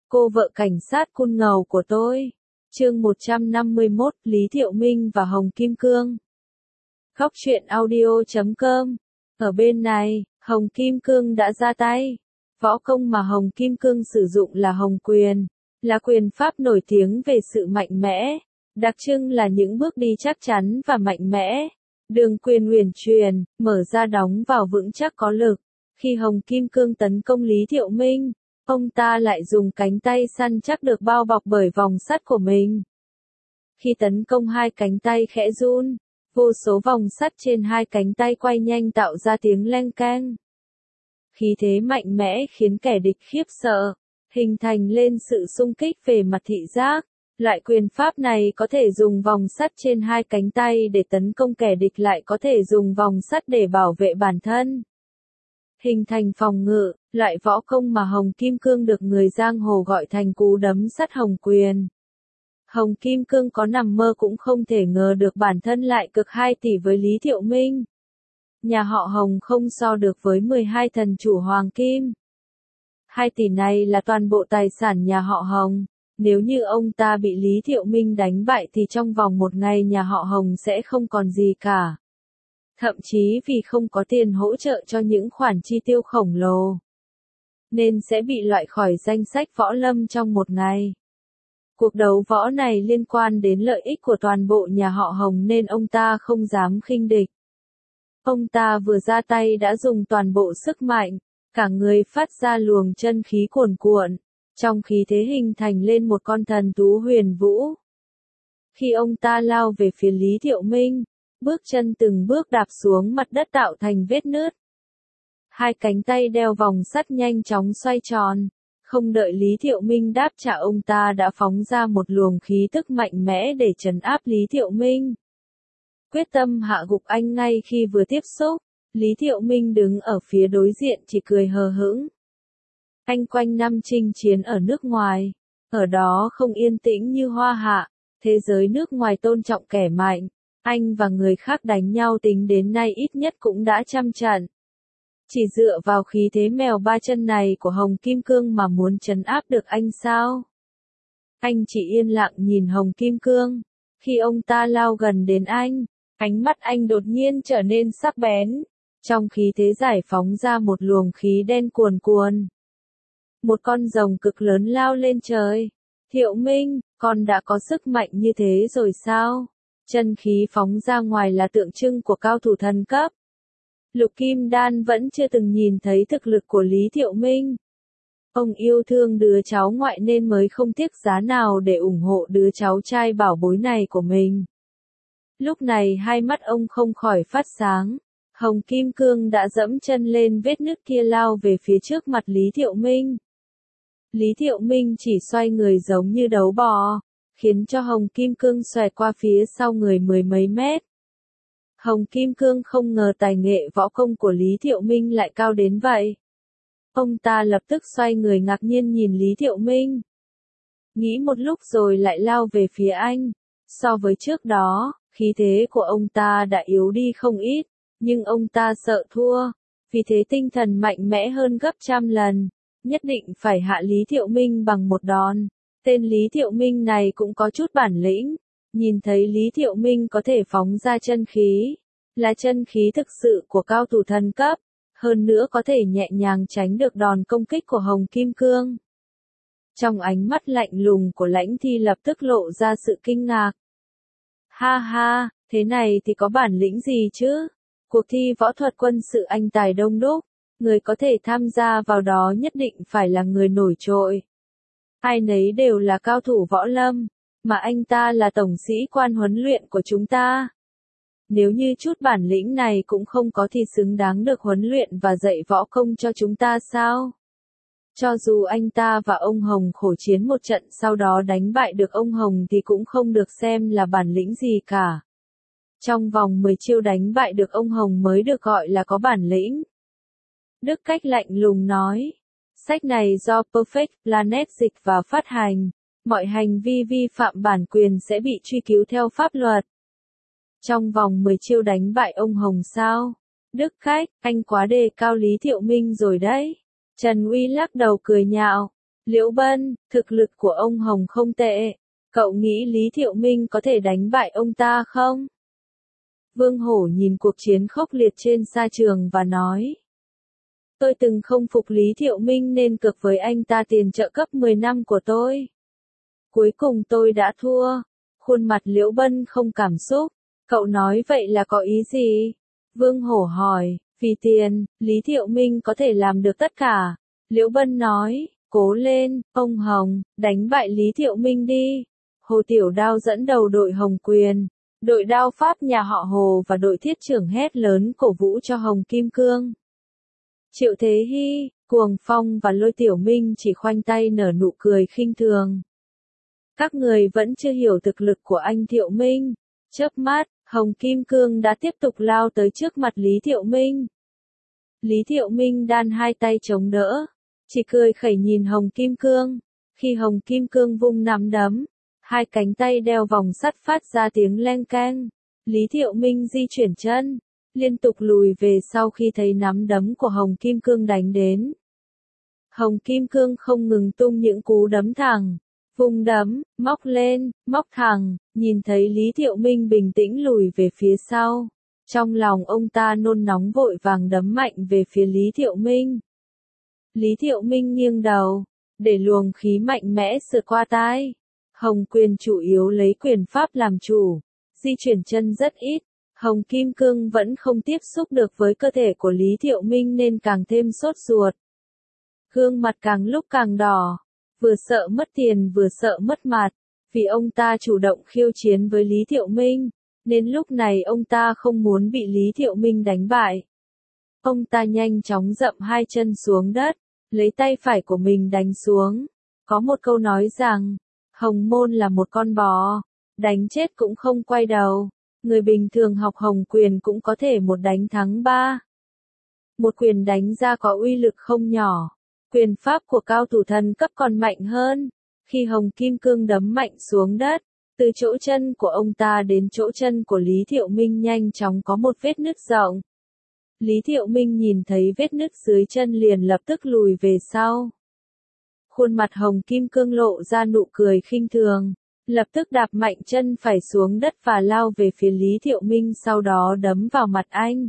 Cô vợ cảnh sát cun ngầu của tôi. Chương 151, Lý Thiệu Minh và Hồng Kim Cương. Góc truyện audio.com. Ở bên này, Hồng Kim Cương đã ra tay. Võ công mà Hồng Kim Cương sử dụng là Hồng Quyền, là quyền pháp nổi tiếng về sự mạnh mẽ, đặc trưng là những bước đi chắc chắn và mạnh mẽ. Đường quyền uyển chuyển, mở ra đóng vào vững chắc có lực. Khi Hồng Kim Cương tấn công Lý Thiệu Minh, ông ta lại dùng cánh tay săn chắc được bao bọc bởi vòng sắt của mình. Khi tấn công hai cánh tay khẽ run, vô số vòng sắt trên hai cánh tay quay nhanh tạo ra tiếng leng keng. Khí thế mạnh mẽ khiến kẻ địch khiếp sợ, hình thành lên sự xung kích về mặt thị giác. Loại quyền pháp này có thể dùng vòng sắt trên hai cánh tay để tấn công kẻ địch, lại có thể dùng vòng sắt để bảo vệ bản thân. Hình thành phòng ngự, loại võ công mà Hồng Kim Cương được người giang hồ gọi thành cú đấm sắt Hồng Quyền. Hồng Kim Cương có nằm mơ cũng không thể ngờ được bản thân lại cực 2 tỷ với Lý Thiệu Minh. Nhà họ Hồng không so được với 12 thần chủ Hoàng Kim. 2 tỷ này là toàn bộ tài sản nhà họ Hồng. Nếu như ông ta bị Lý Thiệu Minh đánh bại thì trong vòng một ngày nhà họ Hồng sẽ không còn gì cả. Thậm chí vì không có tiền hỗ trợ cho những khoản chi tiêu khổng lồ, nên sẽ bị loại khỏi danh sách võ lâm trong một ngày. Cuộc đấu võ này liên quan đến lợi ích của toàn bộ nhà họ Hồng nên ông ta không dám khinh địch. Ông ta vừa ra tay đã dùng toàn bộ sức mạnh, cả người phát ra luồng chân khí cuồn cuộn, trong khí thế hình thành lên một con thần thú huyền vũ. Khi ông ta lao về phía Lý Thiệu Minh, bước chân từng bước đạp xuống mặt đất tạo thành vết nứt. Hai cánh tay đeo vòng sắt nhanh chóng xoay tròn, không đợi Lý Thiệu Minh đáp trả ông ta đã phóng ra một luồng khí tức mạnh mẽ để trấn áp Lý Thiệu Minh. Quyết tâm hạ gục anh ngay khi vừa tiếp xúc, Lý Thiệu Minh đứng ở phía đối diện chỉ cười hờ hững. Anh quanh năm chinh chiến ở nước ngoài, ở đó không yên tĩnh như Hoa Hạ, thế giới nước ngoài tôn trọng kẻ mạnh. Anh và người khác đánh nhau tính đến nay ít nhất cũng đã 100 trận. Chỉ dựa vào khí thế mèo ba chân này của Hồng Kim Cương mà muốn trấn áp được anh sao? Anh chỉ yên lặng nhìn Hồng Kim Cương. Khi ông ta lao gần đến anh, ánh mắt anh đột nhiên trở nên sắc bén. Trong khí thế giải phóng ra một luồng khí đen cuồn cuộn. Một con rồng cực lớn lao lên trời. Thiệu Minh, con đã có sức mạnh như thế rồi sao? Chân khí phóng ra ngoài là tượng trưng của cao thủ thần cấp. Lục Kim Đan vẫn chưa từng nhìn thấy thực lực của Lý Thiệu Minh. Ông yêu thương đứa cháu ngoại nên mới không tiếc giá nào để ủng hộ đứa cháu trai bảo bối này của mình. Lúc này hai mắt ông không khỏi phát sáng. Hồng Kim Cương đã dẫm chân lên vết nứt kia lao về phía trước mặt Lý Thiệu Minh. Lý Thiệu Minh chỉ xoay người giống như đấu bò, khiến cho Hồng Kim Cương xoẹt qua phía sau người 10 mấy mét. Hồng Kim Cương không ngờ tài nghệ võ công của Lý Thiệu Minh lại cao đến vậy. Ông ta lập tức xoay người ngạc nhiên nhìn Lý Thiệu Minh. Nghĩ một lúc rồi lại lao về phía anh. So với trước đó, khí thế của ông ta đã yếu đi không ít, nhưng ông ta sợ thua, vì thế tinh thần mạnh mẽ hơn gấp 100 lần, nhất định phải hạ Lý Thiệu Minh bằng một đòn. Tên Lý Thiệu Minh này cũng có chút bản lĩnh, nhìn thấy Lý Thiệu Minh có thể phóng ra chân khí, là chân khí thực sự của cao thủ thần cấp, hơn nữa có thể nhẹ nhàng tránh được đòn công kích của Hồng Kim Cương. Trong ánh mắt lạnh lùng của Lãnh Thi lập tức lộ ra sự kinh ngạc. Ha ha, thế này thì có bản lĩnh gì chứ? Cuộc thi võ thuật quân sự anh tài đông đúc, người có thể tham gia vào đó nhất định phải là người nổi trội. Ai nấy đều là cao thủ võ lâm, mà anh ta là tổng sĩ quan huấn luyện của chúng ta. Nếu như chút bản lĩnh này cũng không có thì xứng đáng được huấn luyện và dạy võ công cho chúng ta sao? Cho dù anh ta và ông Hồng khổ chiến một trận sau đó đánh bại được ông Hồng thì cũng không được xem là bản lĩnh gì cả. Trong vòng 10 chiêu đánh bại được ông Hồng mới được gọi là có bản lĩnh. Đức Cách lạnh lùng nói. Sách này do Perfect Planet dịch và phát hành. Mọi hành vi vi phạm bản quyền sẽ bị truy cứu theo pháp luật. Trong vòng 10 chiêu đánh bại ông Hồng sao? Đức Cách, anh quá đề cao Lý Thiệu Minh rồi đấy. Trần Uy lắc đầu cười nhạo. Liễu Bân, thực lực của ông Hồng không tệ. Cậu nghĩ Lý Thiệu Minh có thể đánh bại ông ta không? Vương Hổ nhìn cuộc chiến khốc liệt trên sa trường và nói. Tôi từng không phục Lý Thiệu Minh nên cược với anh ta tiền trợ cấp 10 năm của tôi. Cuối cùng tôi đã thua. Khuôn mặt Liễu Bân không cảm xúc. Cậu nói vậy là có ý gì? Vương Hổ hỏi. Vì tiền, Lý Thiệu Minh có thể làm được tất cả. Liễu Bân nói. Cố lên, ông Hồng, đánh bại Lý Thiệu Minh đi. Hồ Tiểu Đao dẫn đầu đội Hồng Quyền. Đội đao pháp nhà họ Hồ và đội thiết trưởng hét lớn cổ vũ cho Hồng Kim Cương. Triệu Thế Hy, Cuồng Phong và Lôi Tiểu Minh chỉ khoanh tay nở nụ cười khinh thường. Các người vẫn chưa hiểu thực lực của anh Thiệu Minh. Chớp mắt, Hồng Kim Cương đã tiếp tục lao tới trước mặt Lý Thiệu Minh. Lý Thiệu Minh đan hai tay chống đỡ, chỉ cười khẩy nhìn Hồng Kim Cương. Khi Hồng Kim Cương vung nắm đấm, hai cánh tay đeo vòng sắt phát ra tiếng leng keng. Lý Thiệu Minh di chuyển chân, liên tục lùi về sau khi thấy nắm đấm của Hồng Kim Cương đánh đến. Hồng Kim Cương không ngừng tung những cú đấm thẳng, vung đấm, móc lên, móc thẳng, nhìn thấy Lý Thiệu Minh bình tĩnh lùi về phía sau. Trong lòng ông ta nôn nóng vội vàng đấm mạnh về phía Lý Thiệu Minh. Lý Thiệu Minh nghiêng đầu, để luồng khí mạnh mẽ sượt qua tai. Hồng Quyền chủ yếu lấy quyền pháp làm chủ, di chuyển chân rất ít. Hồng Kim Cương vẫn không tiếp xúc được với cơ thể của Lý Thiệu Minh nên càng thêm sốt ruột. Gương mặt càng lúc càng đỏ, vừa sợ mất tiền vừa sợ mất mặt, vì ông ta chủ động khiêu chiến với Lý Thiệu Minh, nên lúc này ông ta không muốn bị Lý Thiệu Minh đánh bại. Ông ta nhanh chóng dậm hai chân xuống đất, lấy tay phải của mình đánh xuống. Có một câu nói rằng, Hồng Môn là một con bò, đánh chết cũng không quay đầu. Người bình thường học Hồng Quyền cũng có thể một đánh thắng ba. Một quyền đánh ra có uy lực không nhỏ. Quyền pháp của cao thủ thần cấp còn mạnh hơn. Khi Hồng Kim Cương đấm mạnh xuống đất, từ chỗ chân của ông ta đến chỗ chân của Lý Thiệu Minh nhanh chóng có một vết nứt rộng. Lý Thiệu Minh nhìn thấy vết nứt dưới chân liền lập tức lùi về sau. Khuôn mặt Hồng Kim Cương lộ ra nụ cười khinh thường, lập tức đạp mạnh chân phải xuống đất và lao về phía Lý Thiệu Minh, sau đó đấm vào mặt anh.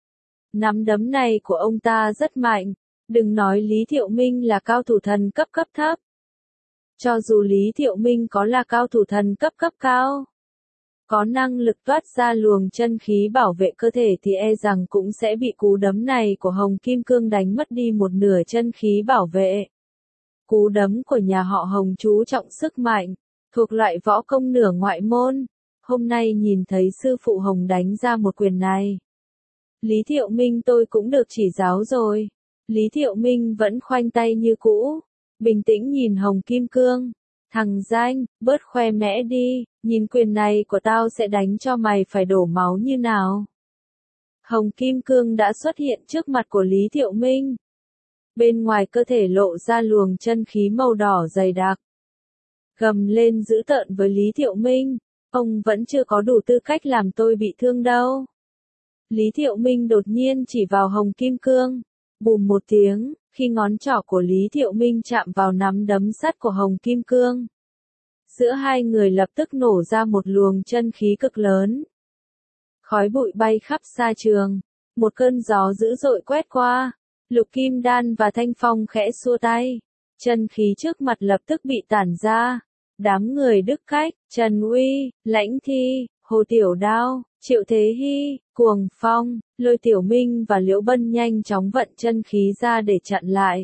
Nắm đấm này của ông ta rất mạnh, đừng nói Lý Thiệu Minh là cao thủ thần cấp thấp. Cho dù Lý Thiệu Minh có là cao thủ thần cấp cao, có năng lực toát ra luồng chân khí bảo vệ cơ thể thì e rằng cũng sẽ bị cú đấm này của Hồng Kim Cương đánh mất đi một nửa chân khí bảo vệ. Cú đấm của nhà họ Hồng chú trọng sức mạnh, thuộc loại võ công nửa ngoại môn. Hôm nay nhìn thấy sư phụ Hồng đánh ra một quyền này. Lý Thiệu Minh tôi cũng được chỉ giáo rồi. Lý Thiệu Minh vẫn khoanh tay như cũ, bình tĩnh nhìn Hồng Kim Cương. Thằng danh, bớt khoe mẽ đi, nhìn quyền này của tao sẽ đánh cho mày phải đổ máu như nào. Hồng Kim Cương đã xuất hiện trước mặt của Lý Thiệu Minh. Bên ngoài cơ thể lộ ra luồng chân khí màu đỏ dày đặc. Gầm lên dữ tợn với Lý Thiệu Minh, ông vẫn chưa có đủ tư cách làm tôi bị thương đâu. Lý Thiệu Minh đột nhiên chỉ vào Hồng Kim Cương, bùm một tiếng, khi ngón trỏ của Lý Thiệu Minh chạm vào nắm đấm sắt của Hồng Kim Cương. Giữa hai người lập tức nổ ra một luồng chân khí cực lớn. Khói bụi bay khắp sa trường, một cơn gió dữ dội quét qua, Lục Kim Đan và Thanh Phong khẽ xua tay, chân khí trước mặt lập tức bị tản ra. Đám người Đức Cách, Trần Uy, Lãnh Thi, Hồ Tiểu Đao, Triệu Thế Hy, Cuồng Phong, Lôi Tiểu Minh và Liễu Bân nhanh chóng vận chân khí ra để chặn lại.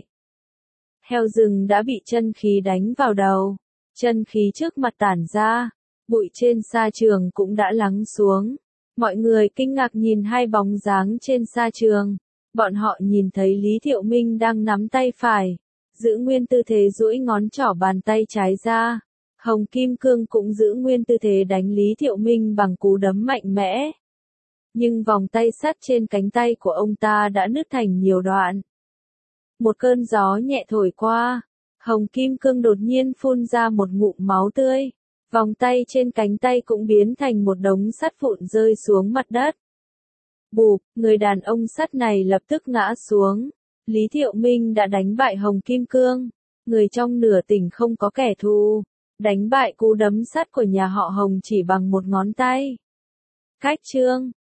Heo rừng đã bị chân khí đánh vào đầu, chân khí trước mặt tản ra, bụi trên sa trường cũng đã lắng xuống. Mọi người kinh ngạc nhìn hai bóng dáng trên sa trường. Bọn họ nhìn thấy Lý Thiệu Minh đang nắm tay phải, giữ nguyên tư thế duỗi ngón trỏ bàn tay trái ra. Hồng Kim Cương cũng giữ nguyên tư thế đánh Lý Thiệu Minh bằng cú đấm mạnh mẽ. Nhưng vòng tay sắt trên cánh tay của ông ta đã nứt thành nhiều đoạn. Một cơn gió nhẹ thổi qua, Hồng Kim Cương đột nhiên phun ra một ngụm máu tươi. Vòng tay trên cánh tay cũng biến thành một đống sắt vụn rơi xuống mặt đất. Bụp, người đàn ông sắt này lập tức ngã xuống. Lý Thiệu Minh đã đánh bại Hồng Kim Cương. Người trong nửa tỉnh không có kẻ thù. Đánh bại cú đấm sắt của nhà họ Hồng chỉ bằng một ngón tay. Khách trương,